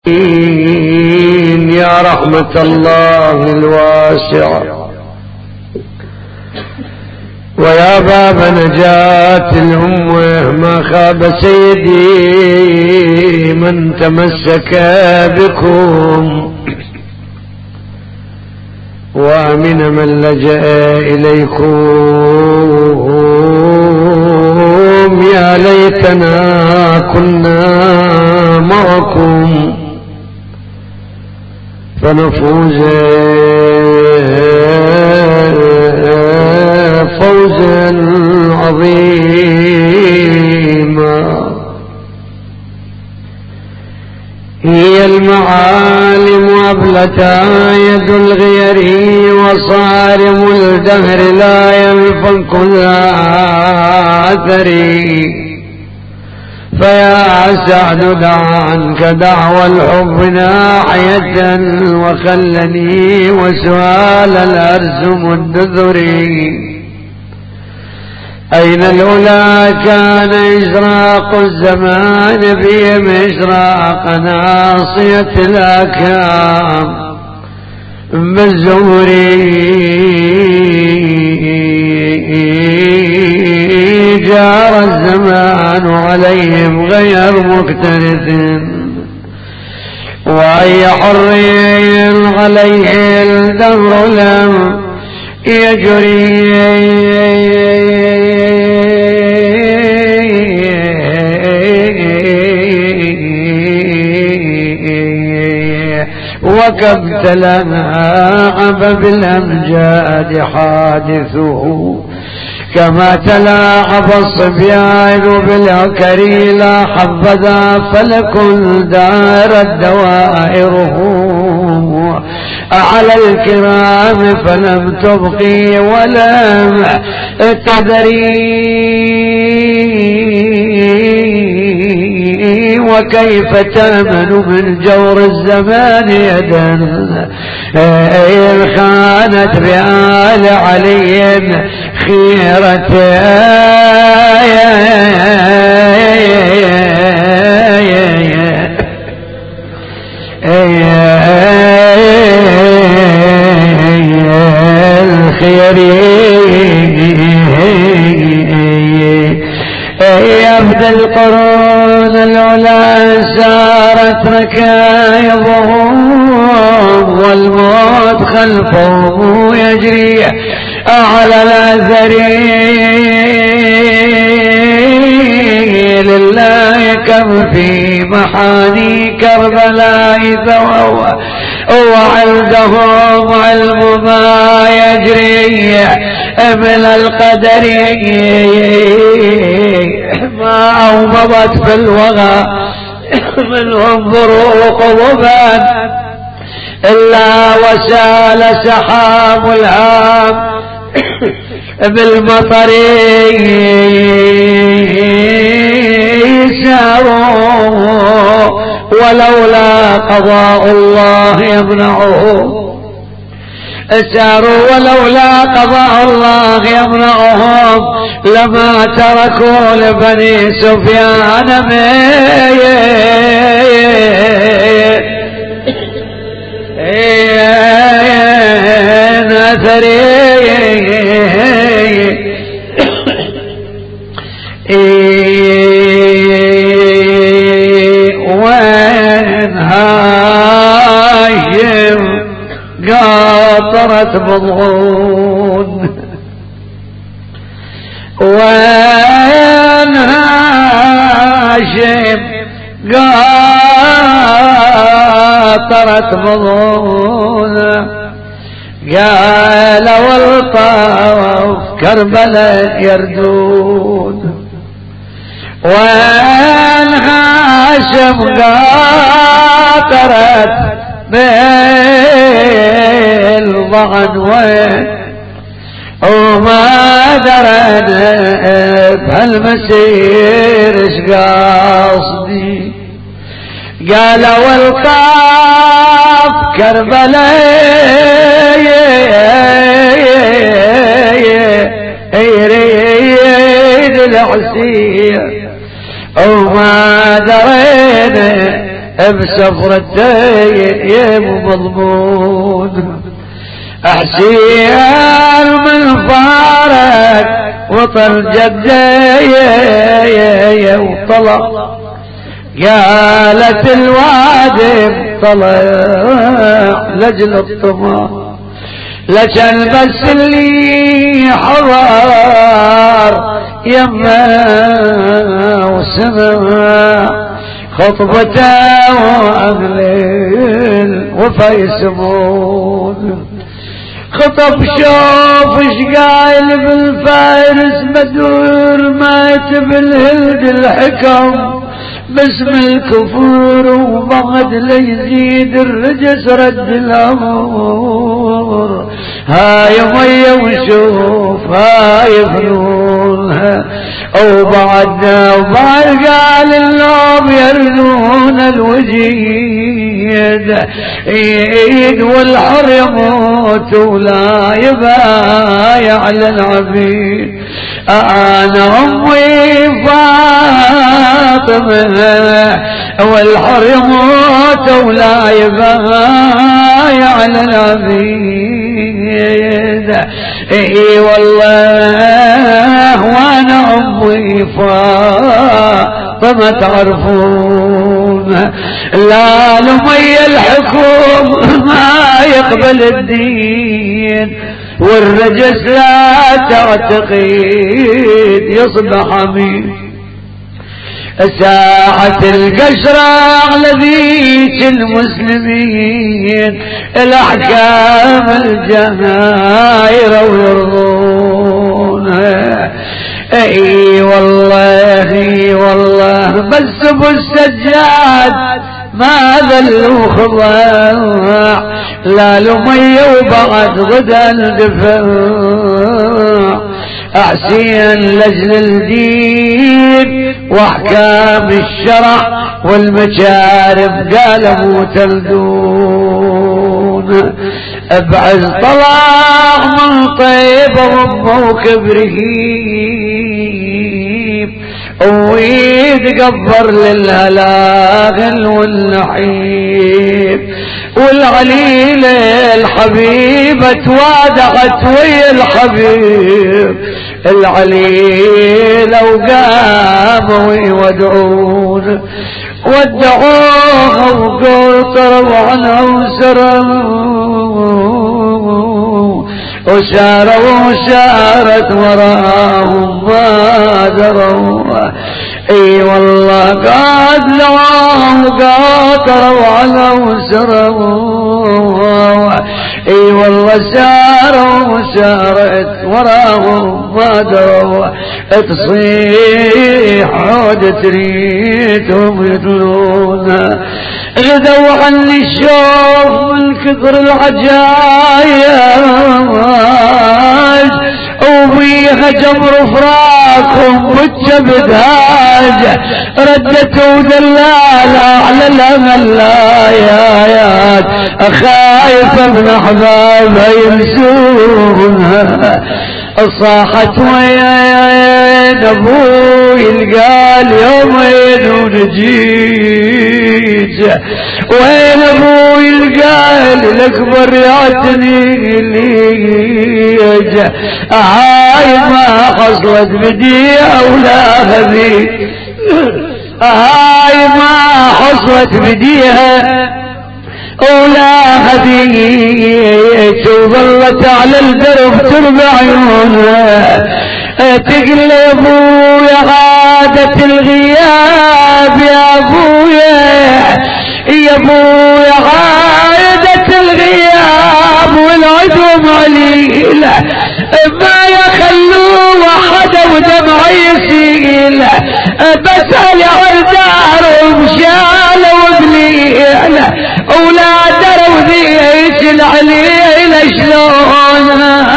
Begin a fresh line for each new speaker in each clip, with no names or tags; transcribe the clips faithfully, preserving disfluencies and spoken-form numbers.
يا رحمة الله الواسعة ويا باب نجاة الأمة، ما خاب سيدي من تمسك بكم، وأمن من لجأ إليكم. يا ليتنا كنا معكم فنفوز فوزا عظيما. هي المعالم أبلتا يد الغير، وصارم الدهر لا ينفك الأثري. فيا سعد دع عنك دعوى الحب ناحية، وخلني وسؤال الأرسم الدذري. أين الأولى كان إشراق الزمان بهم إشراق ناصية الأكام بالزهر. جار الزمان عليهم غير مكترث، وأي حري عليه الدهر لم يجري. وكم تلاعب بالأمجاد حادثه، كما تلاعب الصبيان بالعكري. لا حبذا فلكل دار الدوائره على الكرام، فلم تبقي ولم تذري. وكيف تأمن من جور الزمان يدا إن خانت بآل علي خيرته. يبدأ القرون العلا سارت ركائبهم، والموت خلفه يجري على الأثرين. لله كم في محاني كربلاء ثوى، وعندهم علم ما يجري من القدر. ما أومضت في الوغى منهم فروق ضبان، إلا وسال سحاب الهام بالمطر. ساروا ولولا قضاء الله يمنعه، ساروا ولولا قضاء الله يمنعهم، لما تركوا لبني سفيان من أثري. وين هايم قاطرت بضعون، وين هاشم قاطرت بضعون. قال والطاف كربلاء يردون، وين هاشم قاطرت بالضعن. وين وما درنا بهالمسير اش قاصدي. قال والطاف كربلاء يريد العسير، وما درينا بسفرتين مضمون. حسين من فارق وطن جدي وطلع قالت الوادم طلع لجل الطمع لجل بس اللي حضر يما وسمع خطبته وأهل الوفا يسمون. خطب شوف اش قايل بالفارس بدور مات بالهلد الحكم باسم الكفور وبعد ليزيد الرجس رد الامور. هاي مية وشوف هاي فنونها وبعدنا وبعد قال النوم يرنون الوجيد ايد والحر يموت ولا يبايع على العبيد. انا امي فاطمه والحر يموت ولا يبايع على العبيد. اي والله وانا امي فاطمه تعرفون لا لمي الحكم ما يقبل الدين والرجس لا تعتقد يصبح امين. ساعة القشرة على ذيك المسلمين الأحكام الجهاير ويرضونها. اي والله اي والله بس ابو السجاد ما ذلوا خضاع لا لمية وبعد غدا الدفاع. احسين لجل الدين واحكام الشرع والمشارب قالوا تلدون. ابعز طلع من طيب ربه وكبرهيم ويتقبر للهلاغل والنحيب. والعليل الحبيبة توادعت ويا الحبيب العليل وقاموا يودعون ودعوها وقطروا عنها وسروا وساروا وسارت وراهم ما دروا. اي والله قاد لهم قاطروا عنها وسروا. اي والله ساروا وسارت وراهم ما دروا. تصيح عود تريدهم يدلونا غدوا عني الشوف من كثر العجايز وبيها جمر فراقهم والجبداج ردته ودلالة على الأملايات خايف ابن احبابها ينسونها. صاحت وين ابوي القال يومين ونجيج وين ابوي القال الاكبر يعتني ليج. هاي ما حصلت بديها ولا هذي هاي ما حصلت بديها ولا هديت وظلت على الدرب تربع عيونها تقل يا ابويا عادة الغياب يا ابويا يا ابويا عادة الغياب والعدوم عليلة ما يخلوا وحدا ودمع يسيل بسأل عن دارهم شالوا وبليلة ولا دروا ذيك العليلة شلون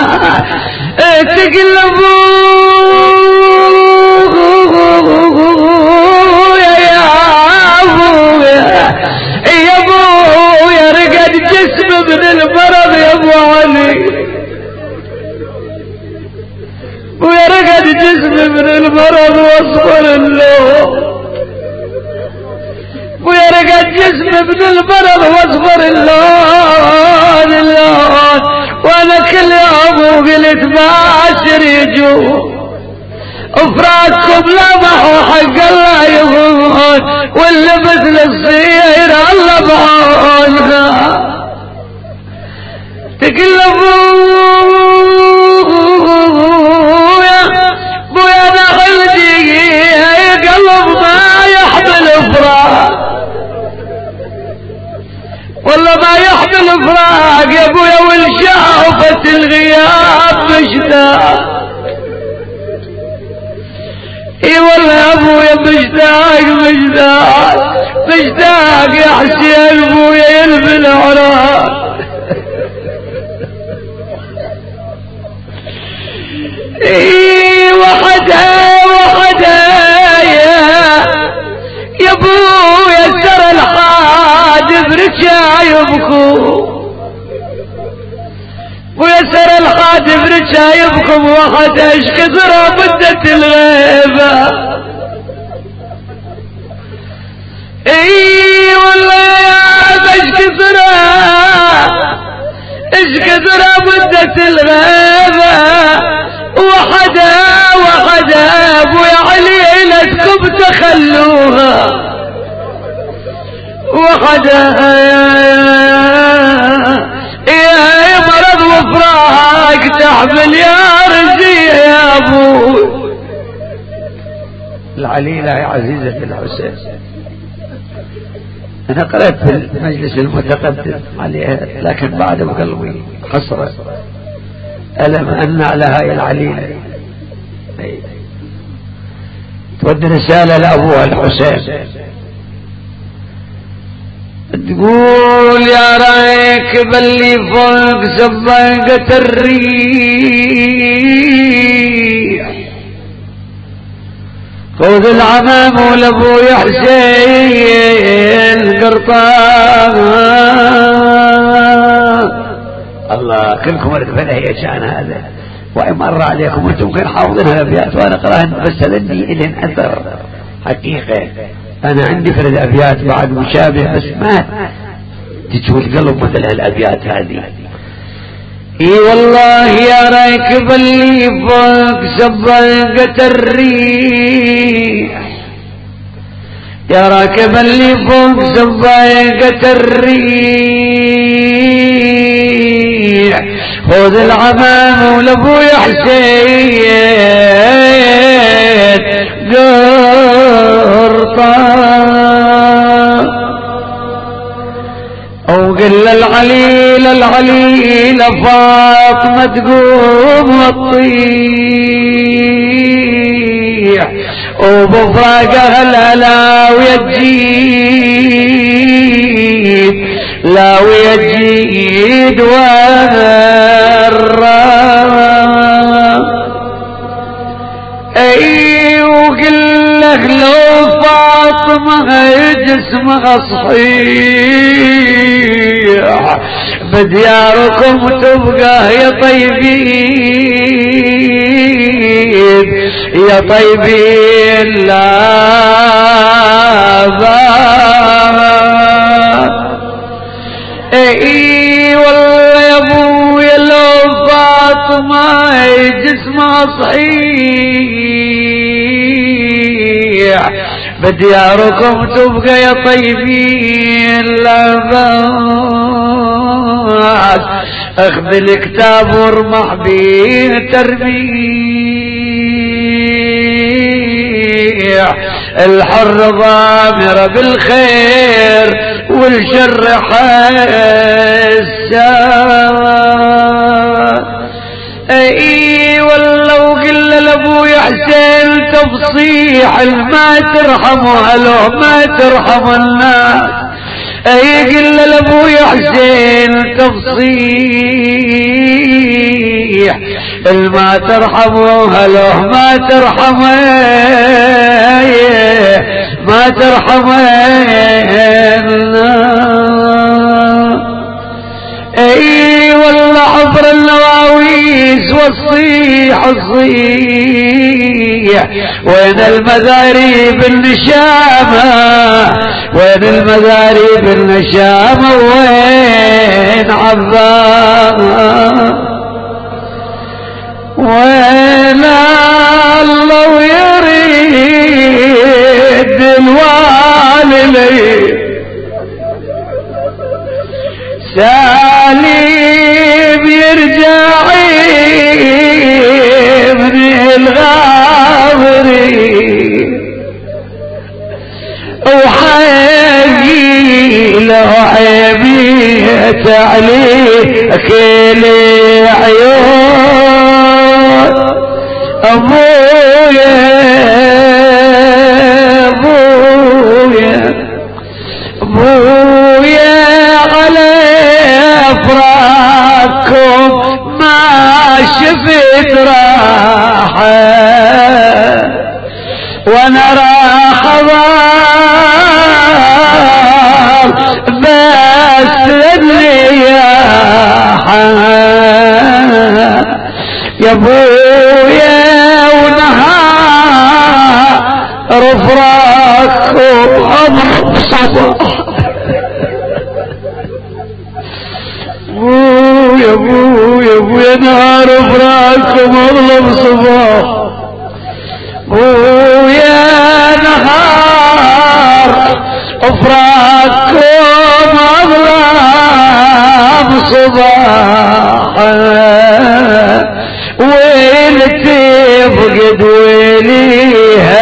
تقلبوا يا ابويا يا ابويا رقد جسم من المرض يا ابو علي ويا رقد جسم من المرض واصبر اللوم ويا رقد الجسم من المرض واصبر اللون اللون، وانا كل يوم وقلت باشر يجون افراقكم لمحوا حق الله يهون، واللي مثل الصير الله بعونها تقلبوا يا بويا نخلدي قلب ما يحمل فراق، والله ما يحمل فراق يا بويا، والشافة الغياب مشتاق. اي والله يا ابويا مشتاق مشتاق مشتاق يا حسين ابويا يلبي العراق. اي وحدها وحدها يا يا ابويا سر الحادث رجع يبكوا، ويسر الخادم رجايبكم وحد ايش كثر مدة الغيبة. اي والله يا ايش كثر ايش كثر مدة الغيبة، وحدها وحدها ابويا علي لتكم تخلوها، وحدها يا مرض وفراق تحمل يا رزي يا ابو العليلة يا عزيزة الحسين. انا قرأت في المجلس المتقدم عليها لكن بعد بقلبي حسرة ألم أن على هاي العليلة تودي رسالة لأبوها الحسين تقول يا رايك باللي فوق سباقة الريح خذ العمام ولابو حسين قرطان. الله كلكم ارتفعنا هي شان هذا، وإن مر عليكم وانتم ممكن حافظينها الأبيات وأنا قرأها بس لأني إلين أثر حقيقة. أنا عندي فرد أبيات بعد مشابه بس ما تجول القلب مثل هالأبيات هذه. اي والله يا راكب اللي فوق سباقة الريح، يا راكب اللي فوق سباقة الريح خذ العمام ولابويا حسين قرطان، وقل العليل العليل فاطمة تقوم وتطيح، وبفراقها الهلاوية تجيد لاوية تجيد والرام. اي وقل لك لو فاطمة جسمها صحيح بدياركم تبقى يا طيبين يا طيبين لا باب. اي والله يا ابويا لو فاطمة جسمها صحيح بدياركم تبقى يا طيبين لا باب. اخذ الكتاب وارمح بيه ترميح، الحر ضامر بالخير والشر حسان. اي والله وقل لابويا حسين تفصيح ما ترحموا هلو ما ترحم الناس. اي قل لابويا حسين تفصيح الما ترحموا هلو ما ترحم ما ترحم اي والله عبر النواويس والصيح الصيح وين المذاريب النشامة وين المذاريب النشامة وين عظام وين الله يريد الوالي سالم يرجع من الغابرين وحقي لو عيبيت عليه كل عيون ابويا ابويا ابويا على افراقكم ما شفت راحه وانا راح ضار بس الرياحة يا ابويا ونهار رفراقكم امر صباح ابويا ابويا ابويا نهار رفراقكم امر صباح ويا نهار افراقكم اظلام صباحا وين تفقد ويليها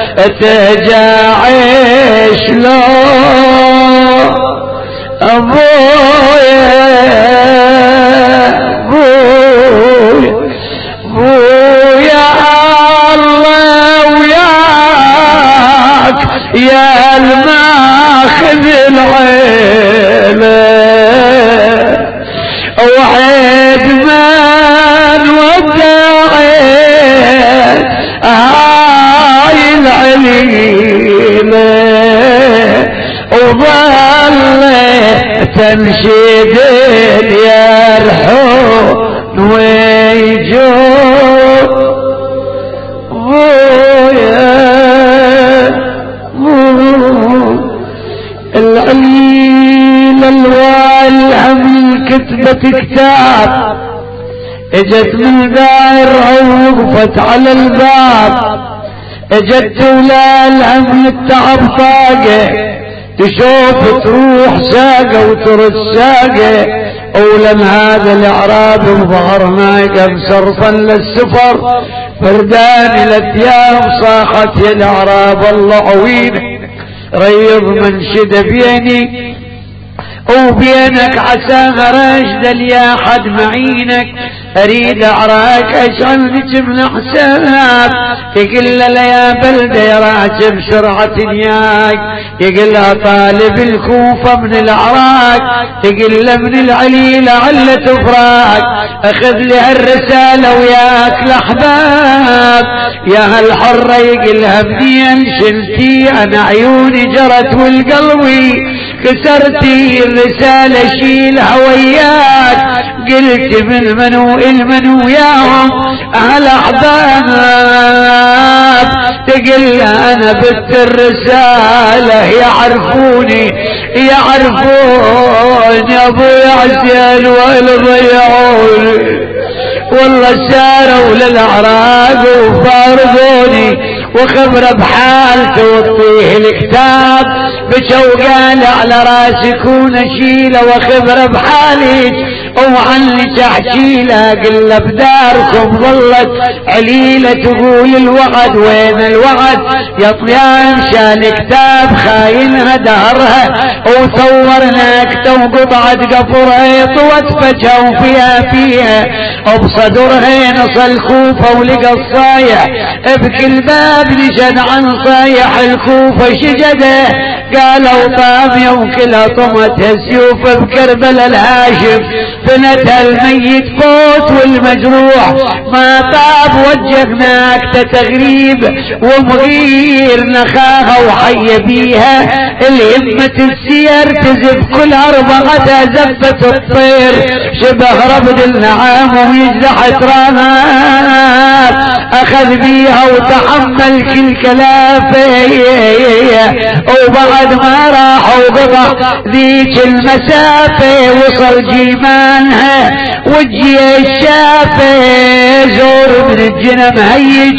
تجاعش لو ابويا ابويا ابويا يا الماخذ العيلة وحيد من ودعت هاي العليلة وظل تنشد يرحون ويجون العليل الوالهم كتبت كتاب اجت من دارها ووقفت على الباب اجت ولا الهم التعب طاقه تشوف تروح ساقه وترد ساقه اولم هذا الاعراب وظهر ناقه صرفا للسفر فردان الاتيام صاحت يا الاعراب الله عوينك ريض منشد بيني وبينك عسى راشد يا حد معينك اريد اعراك اشعلك من حساب يقل له يا بلده يا راجب سرعة ياك يقل له طالب الكوفة من العراق يقل له من العليل علة فراق اخذ لي هالرسالة وياك الاحباب يا هالحرة يقلها منين شلتي انا عيوني جرت والقلبي كسرتي الرسالة شيلها وياك قلت من منو المنو ياهم اهل احباب تقل انا بت الرسالة يعرفوني يعرفوني ابو عزيز ولا ضيعوني والله ساروا للعراق وفارقوني وخبر بحالته وطيه الكتاب بشوقان على راسي كون اشيله وخبر بحالي وعنك احكي له قل بداركم ظلت عليله تقول الوعد وين الوعد يا طيان شال كتاب خاينها دهرها وصورنا كتب قطعه قفرها طوت فجوا فيها فيها وبصدرها نصل الكوفه ولقى الصايح بكل باب نشد عن صايح الكوفه شجده قالوا طاميه وكلها طمتها سيوف بكربلاء الهاشم فنتها الميت فوت والمجروح ما طاب وجهناك تتغريب ومغير نخاها وحي بيها الهمة السير تزف كل أربعة زفة الطير شبه ربد النعام ويزح ترانات اخذ بيها وتحمل كل كلافه، وبعد ما راح وقطع ذيك المسافة وصل جيمانها والجيش شافه، زور من الجنة مهيج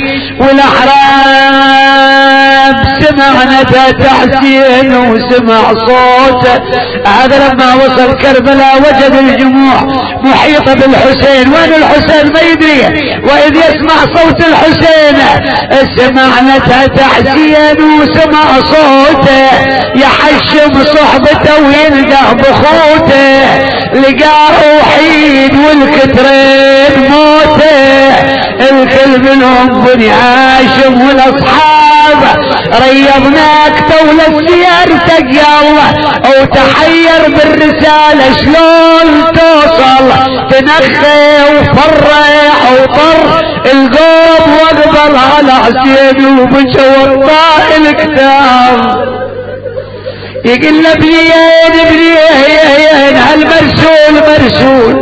والاحراب سمع ندى حسين وسمع صوته. هذا لما وصل كربلاء وجد الجموع محيطة بالحسين. وين الحسين ما يدري، واذ يسمع صوت الحسين سمع ندى حسين وسمع صوته، يحشم صحبته ويلقى بخوته، لقاه وحيد والكترين موته، الكل منهم بني هاشم والاصحاب ريضناك تولى سيارتك يا الله، وتحير بالرسالة شلون توصل، تنخي وفرح وطر القوم واقبل على حسين وبكى وطاء الكتاب. يقول له ابنيين ابنيين هالمرسول مرسول،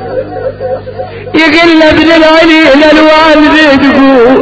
يقول له ابن العلي للوالد تقول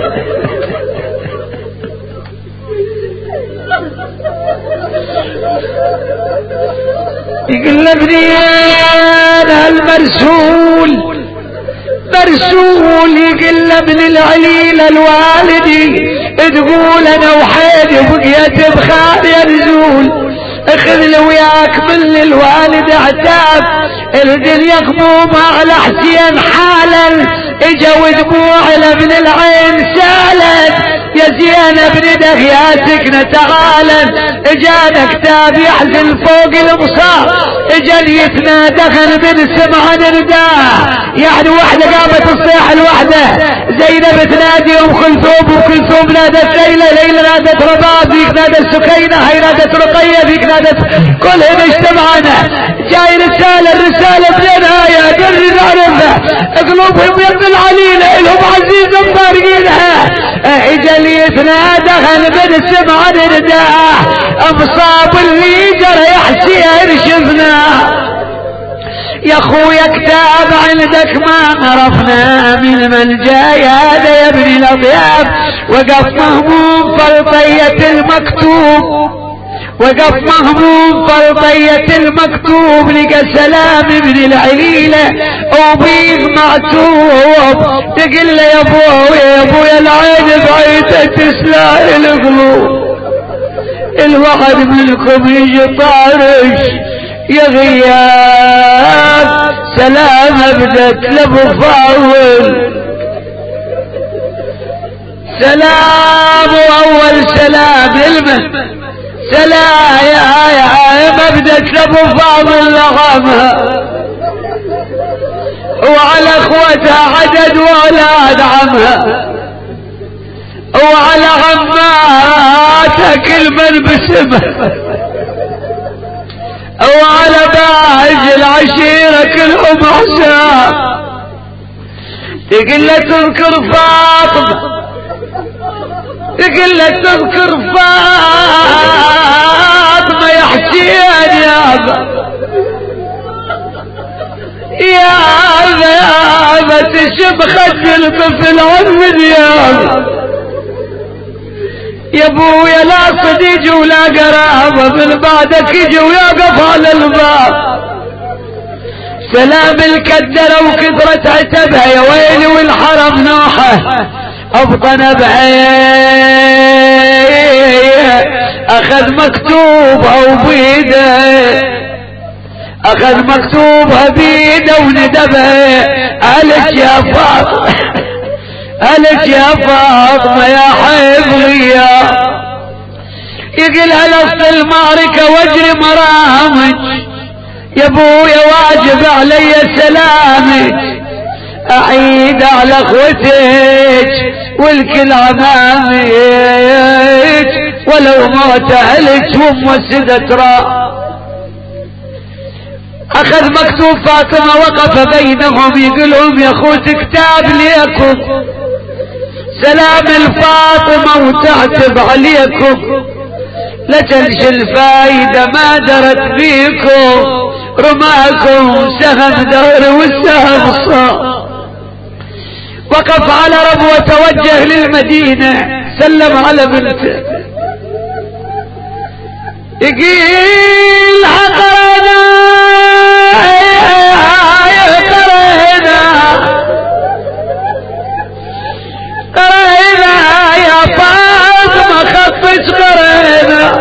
يقول له ابنيين هالمرسول مرسول، يقول له ابن العلي للوالدي تقول انا وحيدي بقيت بخار ينزول، اخذ لي وياك من الوالد عتاب، الدنيا غمومة على حسين حالا، اجا ودموع لابن العين سالت، يا زينب ندخ يا سكنة تعالا، اجانا كتاب يحزن فوق المصاب، اجا يتنادخن من سمع نرداه، يعني وحده قامت تصيح الوحده، زينب تنادي ام كلثوم وكلثوم نادت ليلى، ليلى نادت رباب، ذيك نادت سكينه، هي نادت رقيه، ذيك نادت، كلهم اجتمعنا، جاي رساله، الرساله بنهايه قرر نعرفها، قلوبهم يا ابن العليله لهم عزيزه مفارقينها، اجا اللي يتنادخن من سمع نرداه، مصاب اللي جرى يحسي شفناه، يا خويا كتاب عندك ما عرفنا من من جاي هذا يا ابن الاطياب، وقف مهموم فرطية المكتوب، وقف مهموم فرطية المكتوب، لقى سلام ابن العليلة وبيض معتوب، تقل له يا ابويا يا ابويا العين بعيدة تسلع القلوب، الواحد منكم يجي طارش يا غياب، سلام بدت لابو فاول، سلام واول سلام المه، سلام يا يا مبدت لابو فاضل لغمها، وعلى اخوتها عدد واولاد عمها، وعلى عماتها كل من بسمه، وعلى باج العشيرة كلهم حساب، تقول له تذكر فاطمة، تقول له تذكر فاطمة يا حسين يا أبا، يا أبا يا أبا تشب خد الطفل عمد يا أبا، يا ابويا لا صديق ولا قرابة، من بعدك يجوا ويقف على الباب، سلام الكدرة وكثرة عتبها، يا ويلي والحرم نوحه ابطن بعيه، اخذ مكتوبها وبيده، اخذ مكتوبها بيده وندبها، قالت يا فاطمة قالت يا فاطمة يا حفظية، يقلها لص المعركة واجري مرامج، يا ابويا واجب علي سلامك، اعيد على اخوتك والكل عمامك، ولو موت اهلك وام سدت راح، اخذ مكتوب فاطمة وقف بينهم يقولهم يا اخوت كتاب ليكم، سلام الفاطمة وتعتب عليكم، لتنش الفايدة ما درت بيكم، رماكم سهم دهر والسهم صار، وقف على ربوة وتوجه للمدينة، سلم على بنته، يقيل قرينا قرينا قرينا يا فاطمة خفش قرينا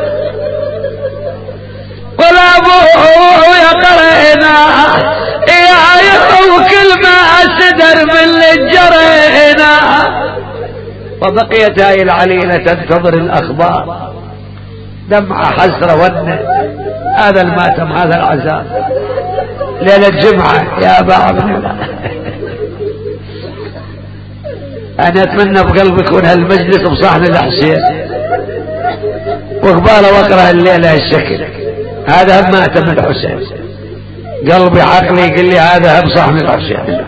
ولا ابويا قرينا يا وكل ما أسدر من اللي جرينا. وبقيت هاي العليلة تنتظر الأخبار، دمعة حسرة ونه، هذا الماتم هذا العذاب ليلة جمعة يا أبا عبد الله. أنا أتمنى بقلبي يكون هالمجلس بصحن الحسين وقباله واقرأ الليلة هالشكل، هذا هم ماتم الحسين، قلبي عقلي يقول لي هذا هم صحن الحسين.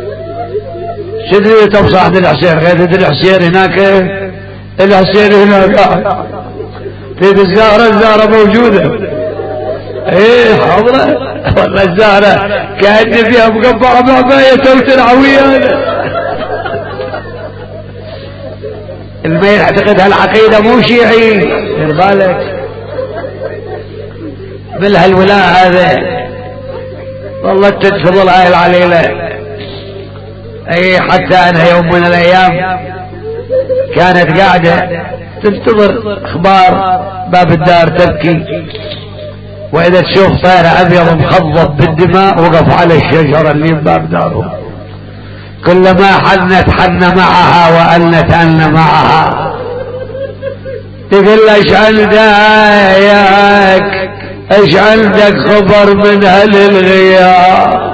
شدري تب صحن الحسين غير الحسين هناك، الحسين هناك قاعد تريد الزهرة، الزهرة موجودة ايه حاضرة والله الزهرة كأن فيها مقبعة بعباية وترعوية. الميل اعتقد هالعقيدة مو شيعي، دير بالك من هالولاء هذا. والله تتفضل هاي العليلة. اي حتى انها يوم من الايام كانت قاعدة تنتظر اخبار، باب الدار تبكي، واذا تشوف طير ابيض مخضب بالدماء وقف على الشجرة اللي باب داره، كلما حنت حن معها وأنت أن معها. تقول له ايش عندك ايش عندك خبر من اهل الغياب؟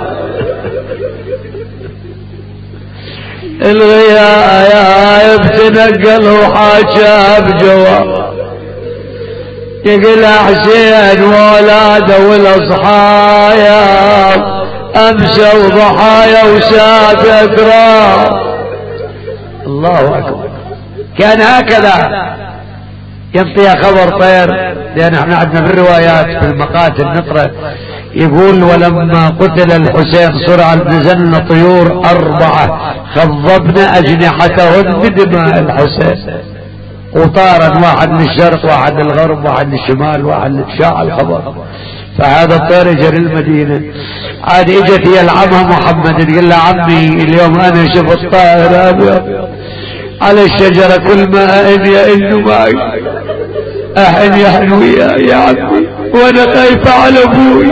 الغياب تنقل وحاشا بجواب. يقول حسين وولاده والاصحايا امسوا ضحايا وسادت راح. الله اكبر. كان هكذا ينطي خبر طير، لان احنا عندنا في الروايات في المقاتل نقرأ يقول ولما قتل الحسين صرع نزلنا طيور اربعة خضبنا اجنحتهن بدماء الحسين، وطارا واحد للشرق واحد للغرب واحد للشمال واحد للشاع الخبر. فهذا الطير جري المدينة. عاد اجت هي العمها محمد تقول له عمي اليوم انا شفت طائر ابيض على الشجرة، كل ما أئن يئن معي أحن يحن وياي يا عمي وانا خايفة على ابوي.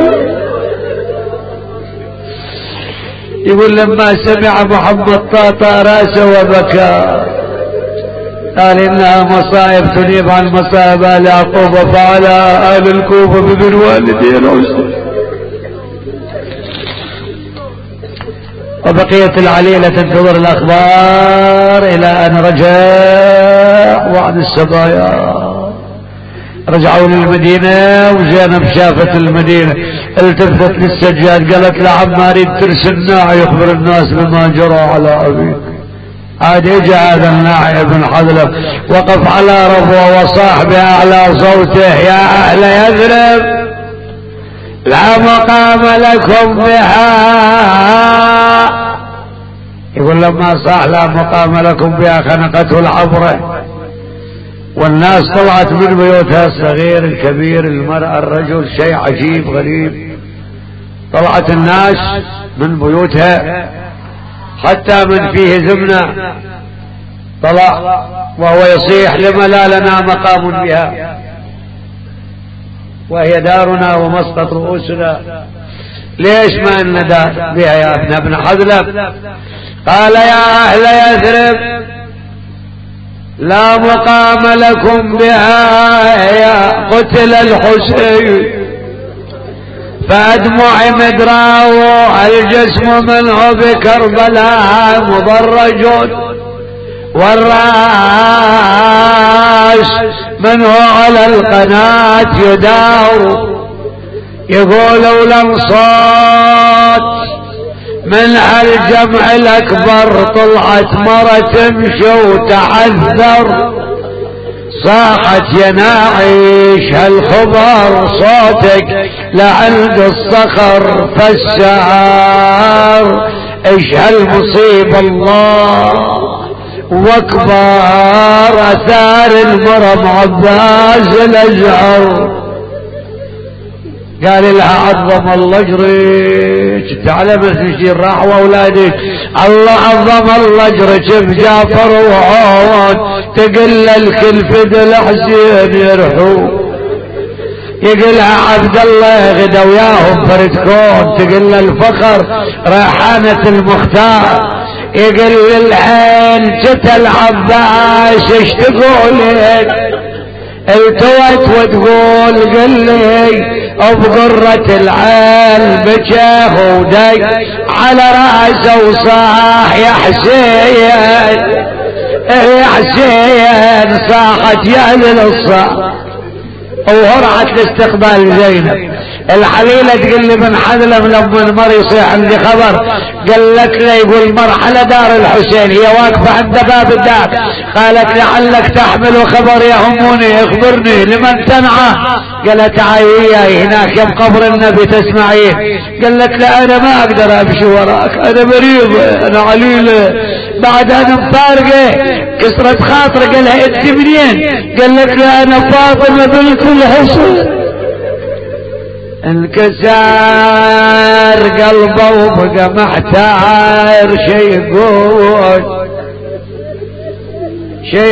يقول لما سمع محمد طاطا راسه وبكى، قال انها مصائب تنيب عن مصائب ال يعقوب فعلى ال الكوفة بمن والدي الحسين. وبقيت العليلة تنتظر الاخبار الى ان رجع وعد السبايا. رجعوا للمدينة وزينب شافت المدينة التفتت للسجاد قالت له عم اريد ترسلنا يخبر الناس بما جرى على ابيك. عاد اجى هذا الناعي بن حضلب وقف على ربوه وصاح باعلى صوته يا اهل يثرب لا مقام لكم بها. يقول لما صاح لا مقام لكم بها خنقته العبرة، والناس طلعت من بيوتها، الصغير الكبير المرأة الرجل، شيء عجيب غريب. طلعت الناس من بيوتها حتى من فيه زمنة طلع وهو يصيح لما لا لنا مقام بها وهي دارنا ومسقط رؤوسنا، ليش ما لنا دار بها يا ابن ابن حضلب؟ قال يا اهل يثرب لا مقام لكم بها يا قتل الحسين فأدمع مدراو الجسم منه بكربلاء مضرج والرأس منه على القناة يدار. يقولوا الأنصات من الجمع الأكبر طلعت مرة تمشي وتعذر، صاحت يا ناعيش هالخبر صوتك لعند الصخر فالسعار ايش هالمصيبة الله واكبر اثار المرم عباس الازهر. قال لها عظم الله اجرك، تعلم تشير راح واولادك، الله عظم الله اجرك بجعفر وعون، تقل الكل فد الحسين يرحو. يقلها عبد الله غدا وياهم فرد كون، تقل الفخر ريحانة المختار. يقل العين جت العباس ايش تقولين؟ التوت وتقول قل لي بقرة العين بجاه ودي على راسه وصاح يا حسين يا حسين، صاحت يا للصاح. وهرعت لاستقبال زينب. الحليلة تقول لي بن حذلم لما المر يصيح عندي خبر، قالت لي يقول مرحلة دار الحسين، هي واقفة عند باب الدار. قالت لعلك تحمل خبر يهمني، اخبرني لمن تنعى؟ قالت تعالي هناك يم قبر النبي تسمعين. قالت لا انا ما اقدر امشي وراك، انا مريضة انا عليلة بعد انا مفارقة كسرت خاطر. قالها انت منين؟ قالت لا انا فاطمة بنت الحسين. انكسر قلبه وبقى محتار، شي يقول شي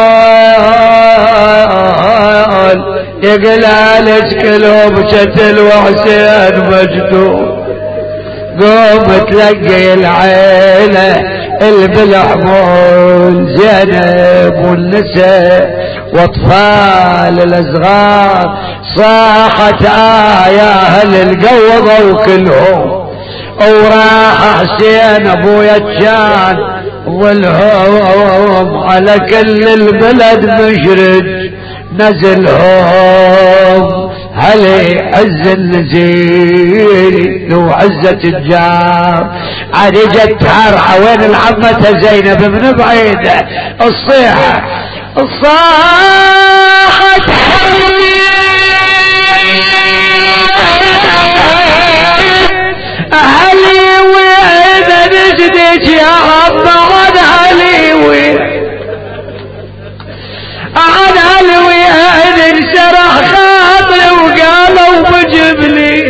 يقول يقلع لك قلوب شتل وحسين مجدود. قوم تلقي العيلة البالحمول زينب والنساء واطفال الازغار، صاحت آية اهل القوضة وكلهم. وراح حسين ابويا الجان والهوم على كل البلد مشرد نزلهم. هلي عز النزيل لو عزة الجار، عاد جت تهرعى وين العمة زينب من بعيد الصيحة الصاحت هلي وين نجدك يا عم عن هلي وين عن هلي وين انشرح خاطري وقالوا بجبلي.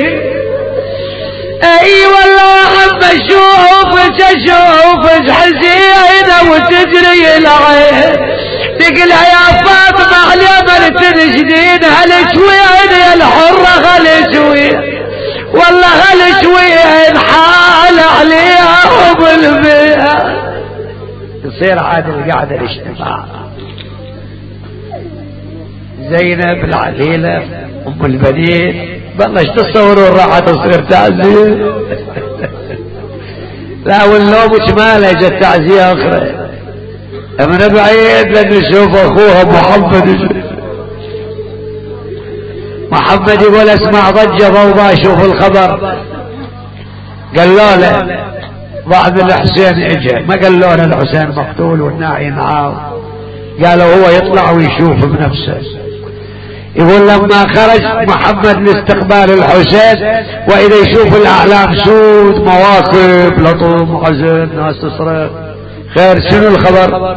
اي والله عم اشوفك اشوفك حزينة وتجري العين. تقلها يا فاطمة على من تنشدين هلش وين يا الحرة هلش وين والله هلش وين حال عليها وبالبيئة. يصير عاد القعدة الاجتماع. زينب العليلة ام البنين بلش تصوروا راح تصير تعزية. لا والنوم شمالها جت تعزية اخرى من بعيد لان نشوف اخوها محمد. محمد يقول اسمع ضجة ضوضاء شوف الخبر. قالوا له بعد الحسين اجى، ما قالوا له الحسين مقتول والناعي معاه، قالوا هو يطلع ويشوف بنفسه. يقول لما خرج محمد لاستقبال الحسين واذا يشوف الاعلام سود مواقف لطم حزن ناس تصرخ خير شنو الخبر؟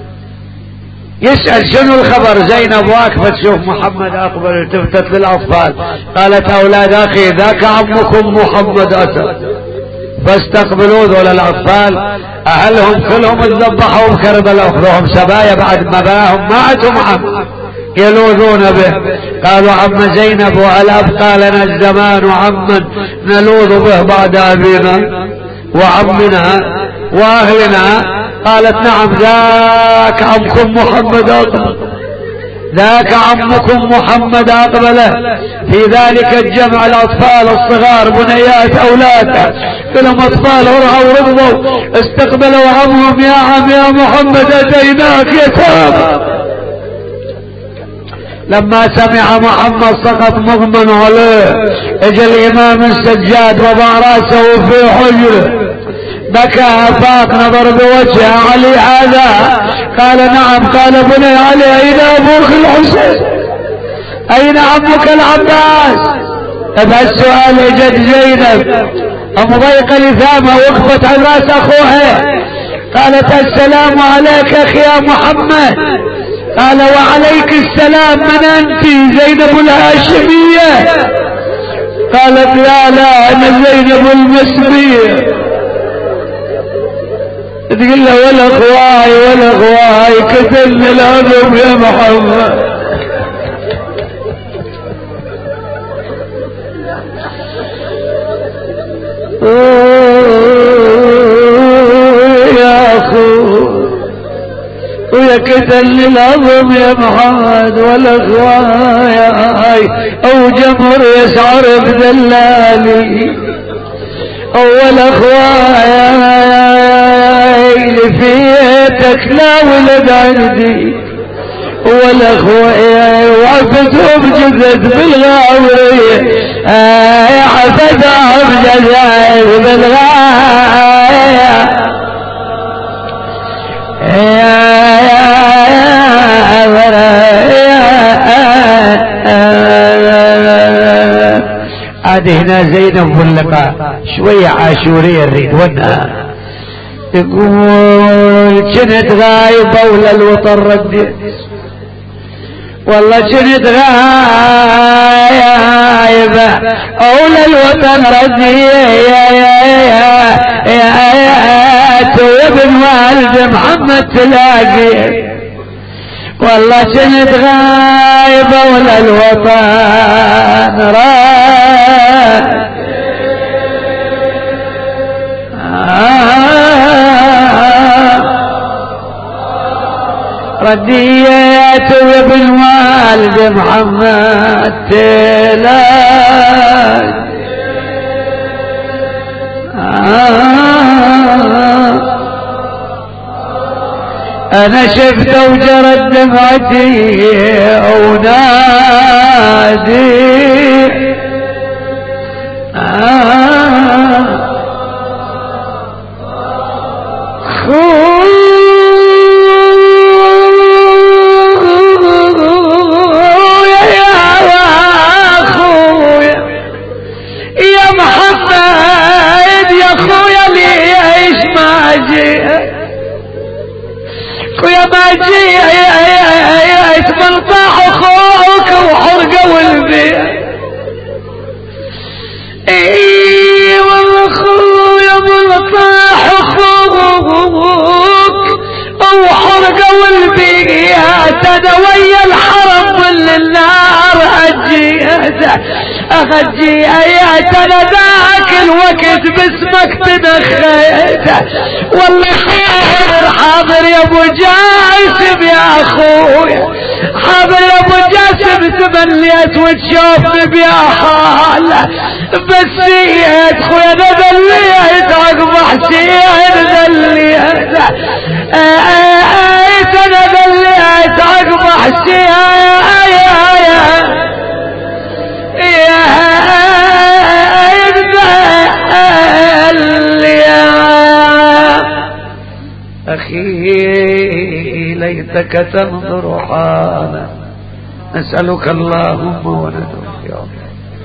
يسأل شنو الخبر؟ زينب واقفة تشوف محمد اقبل التفتت للاطفال قالت اولاد اخي ذاك عمكم محمد اتى فاستقبلوا ذول الاطفال. اهلهم كلهم اتذبحوا بكربلاء واخذوهم سبايا بعد ما باهم ما عندهم عم يلوذون به. قالوا عم زينب وهل ابقى لنا الزمان عما نلوذ به بعد ابينا وعمنا واهلنا؟ قالت نعم ذاك عمكم محمد اقبل، ذاك عمكم محمد اقبله. في ذلك الجمع الاطفال الصغار بنيات اولاده كلهم اطفال ورعوا ورضوا استقبلوا عمهم يا عم يا محمد اتيناك يتامى. لما سمع محمد سقط مغمى عليه، اجى الامام السجاد وضع راسه في حجره بكى فاق نظر بوجه علي هذا. قال نعم. قال بني علي اين ابوك الحسين؟ اين عمك العباس؟ بهالسؤال اجت زينب أم ضيق لثامة وقفت على راس أخوها قالت السلام عليك أخي يا محمد. قال وعليك السلام، من أنت؟ زينب الهاشمية. قالت لا لا أنا زينب المسمية. تقول له ولا اخواي ولا اخواي قتلني العظم يا محمد. يا اخو ويا قتلني العظم يا محمد ولا اخواي او جمر يسعر بدلالي اول اخواي فيتك لا ولد عندي ولا اخويا وعفتهم جدد بالغاوية يا حفتهم جدد بالغاوية عاد هنا زينب واللقاء شوية عاشورية نريد ونها يقول كنت غايبة ولا الوطن ردي والله كنت غايبة ولا الوطن ردي يا يا يا يا يا تو ابن والد محمد تلاقي والله كنت غايبة ولا الوطن ردي رديت وابن والد محمد تلاقي انا شفت وجرت دمعتي ونادي ملطاح اخوك وحرقه والبيت. اي والله اخويا ملطاح اخوك وحرقه والبيت انا ويا الحرم ظل النار اجيته اخجي ايات انا ذاك الوقت باسمك تدخيته والله خير حاضر يا ابو جاسم يا اخويا حاضر يا ابو جاسم تمليت وتشوفني بيا حاله بسيت خويا انا ذليت عقب حسين ذليت انا ذليت عقب حسين أخي ليتك تنظر حالا نسألك اللهم وندعوك يا رب.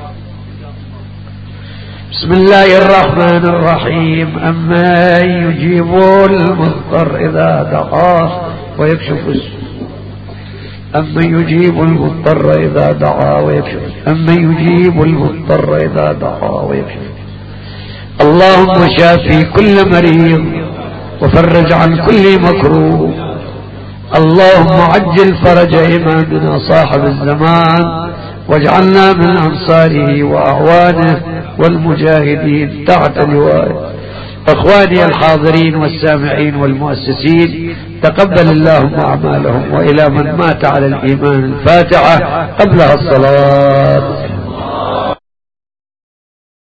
بسم الله الرحمن الرحيم. أما يجيب المضطر إذا دعاه ويكشف السوء أما يجيب المضطر إذا دعا ويكشف أما يجيب المضطر إذا دعا ويكشف. اللهم شافي كل مريض وفرج عن كل مكروه. اللهم عجل فرج إمامنا صاحب الزمان واجعلنا من أنصاره وأعوانه والمجاهدين تحت لوائه. أخواني الحاضرين والسامعين والمؤسسين تقبل اللهم أعمالهم وإلى من مات على الإيمان الفاتحة قبلها الصلاة.